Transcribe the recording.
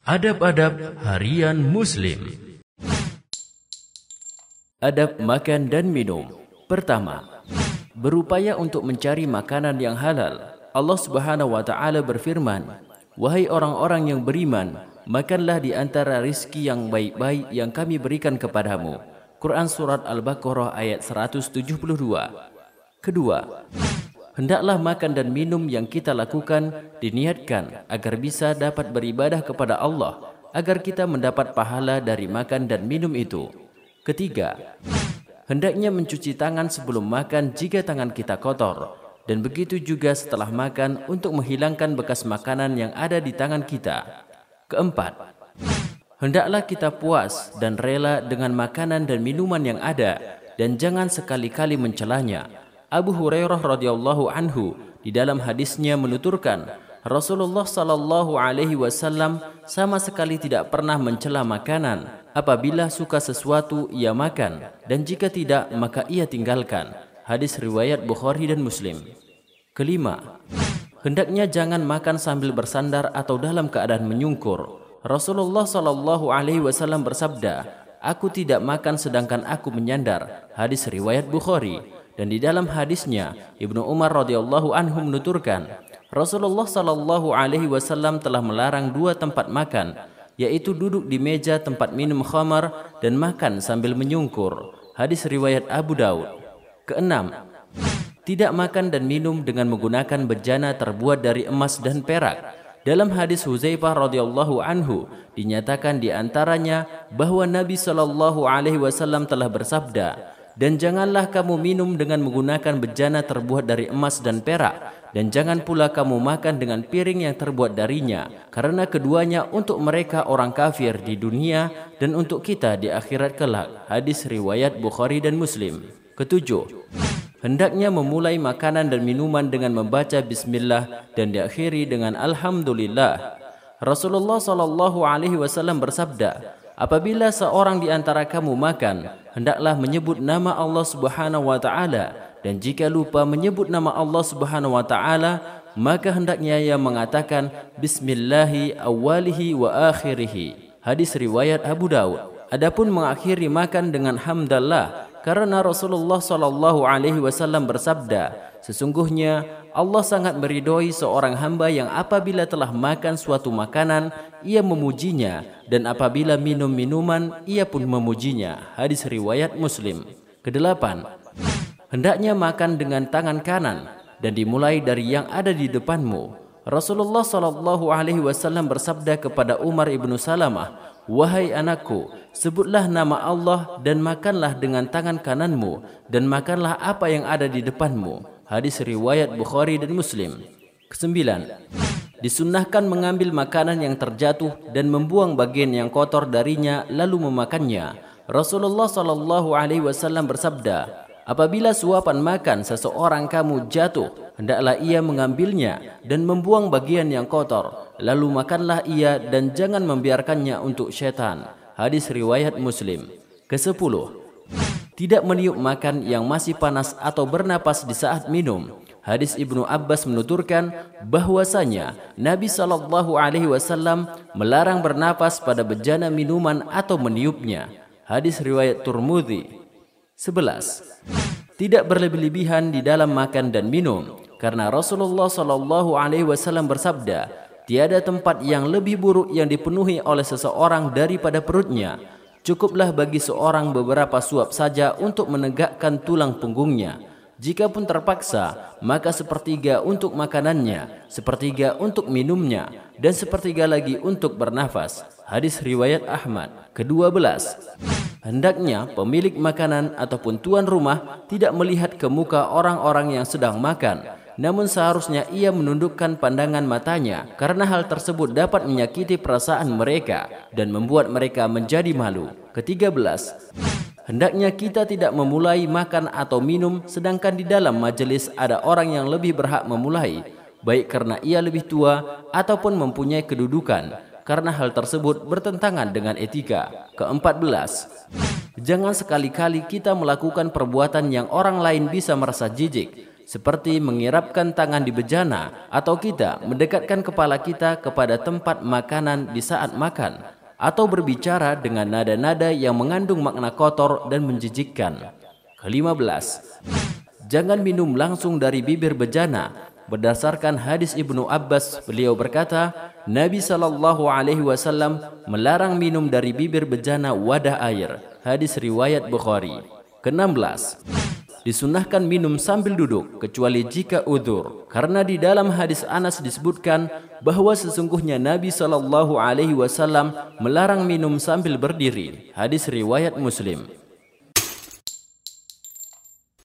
Adab-adab harian Muslim. Adab makan dan minum. Pertama, berupaya untuk mencari makanan yang halal. Allah Subhanahu wa taala berfirman, "Wahai orang-orang yang beriman, makanlah di antara rizki yang baik-baik yang kami berikan kepadamu." Quran Surat Al-Baqarah ayat 172. Kedua, hendaklah makan dan minum yang kita lakukan diniatkan agar bisa dapat beribadah kepada Allah, agar kita mendapat pahala dari makan dan minum itu. Ketiga, hendaknya mencuci tangan sebelum makan jika tangan kita kotor, dan begitu juga setelah makan untuk menghilangkan bekas makanan yang ada di tangan kita. Keempat, hendaklah kita puas dan rela dengan makanan dan minuman yang ada, dan jangan sekali-kali mencelanya. Abu Hurairah radhiyallahu anhu di dalam hadisnya menuturkan, Rasulullah sallallahu alaihi wasallam sama sekali tidak pernah mencela makanan. Apabila suka sesuatu ia makan, dan jika tidak maka ia tinggalkan. Hadis riwayat Bukhari dan Muslim. Kelima, hendaknya jangan makan sambil bersandar atau dalam keadaan menyungkur. Rasulullah sallallahu alaihi wasallam bersabda, "Aku tidak makan sedangkan aku menyandar." Hadis riwayat Bukhari. Dan di dalam hadisnya Ibnu Umar radhiyallahu anhu menuturkan, Rasulullah sallallahu alaihi wasallam telah melarang dua tempat makan, yaitu duduk di meja tempat minum khamar dan makan sambil menyungkur. Hadis riwayat Abu Daud. Keenam, tidak makan dan minum dengan menggunakan bejana terbuat dari emas dan perak. Dalam hadis Huzaifah radhiyallahu anhu dinyatakan di antaranya bahwa Nabi sallallahu alaihi wasallam telah bersabda, "Dan janganlah kamu minum dengan menggunakan bejana terbuat dari emas dan perak, dan jangan pula kamu makan dengan piring yang terbuat darinya, karena keduanya untuk mereka orang kafir di dunia dan untuk kita di akhirat kelak." Hadis riwayat Bukhari dan Muslim. Ketujuh, hendaknya memulai makanan dan minuman dengan membaca bismillah dan diakhiri dengan alhamdulillah. Rasulullah sallallahu alaihi wasallam bersabda, "Apabila seorang di antara kamu makan, hendaklah menyebut nama Allah Subhanahu wa taala, dan jika lupa menyebut nama Allah Subhanahu wa taala, maka hendaknya ia mengatakan bismillahi awwalihi wa akhirihi." Hadis riwayat Abu Daud. Adapun mengakhiri makan dengan hamdallah, karena Rasulullah sallallahu alaihi wasallam bersabda, "Sesungguhnya Allah sangat meridhoi seorang hamba yang apabila telah makan suatu makanan ia memujinya, dan apabila minum minuman ia pun memujinya." Hadis riwayat Muslim. Kedelapan, hendaknya makan dengan tangan kanan dan dimulai dari yang ada di depanmu. Rasulullah sallallahu alaihi wasallam bersabda kepada Umar ibnu Salamah, "Wahai anakku, sebutlah nama Allah dan makanlah dengan tangan kananmu, dan makanlah apa yang ada di depanmu." Hadis riwayat Bukhari dan Muslim. Kesembilan, disunnahkan mengambil makanan yang terjatuh dan membuang bagian yang kotor darinya lalu memakannya. Rasulullah sallallahu alaihi wasallam bersabda, "Apabila suapan makan seseorang kamu jatuh, hendaklah ia mengambilnya dan membuang bagian yang kotor, lalu makanlah ia dan jangan membiarkannya untuk syaitan." Hadis riwayat Muslim. Kesepuluh, tidak meniup makan yang masih panas atau bernapas di saat minum. Hadis Ibnu Abbas menuturkan bahwasanya Nabi sallallahu alaihi wasallam melarang bernapas pada bejana minuman atau meniupnya. Hadis riwayat Tirmidzi. 11. Tidak berlebih-lebihan di dalam makan dan minum, karena Rasulullah sallallahu alaihi wasallam bersabda, "Tiada tempat yang lebih buruk yang dipenuhi oleh seseorang daripada perutnya. Cukuplah bagi seorang beberapa suap saja untuk menegakkan tulang punggungnya. Jikapun terpaksa, maka sepertiga untuk makanannya, sepertiga untuk minumnya, dan sepertiga lagi untuk bernafas." Hadis riwayat Ahmad. Ke-12, hendaknya pemilik makanan ataupun tuan rumah tidak melihat ke muka orang-orang yang sedang makan, namun seharusnya ia menundukkan pandangan matanya, karena hal tersebut dapat menyakiti perasaan mereka dan membuat mereka menjadi malu. Ke-13, hendaknya kita tidak memulai makan atau minum sedangkan di dalam majelis ada orang yang lebih berhak memulai, baik karena ia lebih tua ataupun mempunyai kedudukan, karena hal tersebut bertentangan dengan etika. Ke-14, jangan sekali-kali kita melakukan perbuatan yang orang lain bisa merasa jijik, seperti mengirapkan tangan di bejana atau kita mendekatkan kepala kita kepada tempat makanan di saat makan, atau berbicara dengan nada-nada yang mengandung makna kotor dan menjijikkan. Ke-15, jangan minum langsung dari bibir bejana. Berdasarkan hadis Ibnu Abbas, beliau berkata, Nabi SAW melarang minum dari bibir bejana wadah air. Hadis riwayat Bukhari. Ke-16, disunahkan minum sambil duduk kecuali jika udzur, karena di dalam hadis Anas disebutkan bahwa sesungguhnya Nabi SAW melarang minum sambil berdiri. Hadis riwayat Muslim.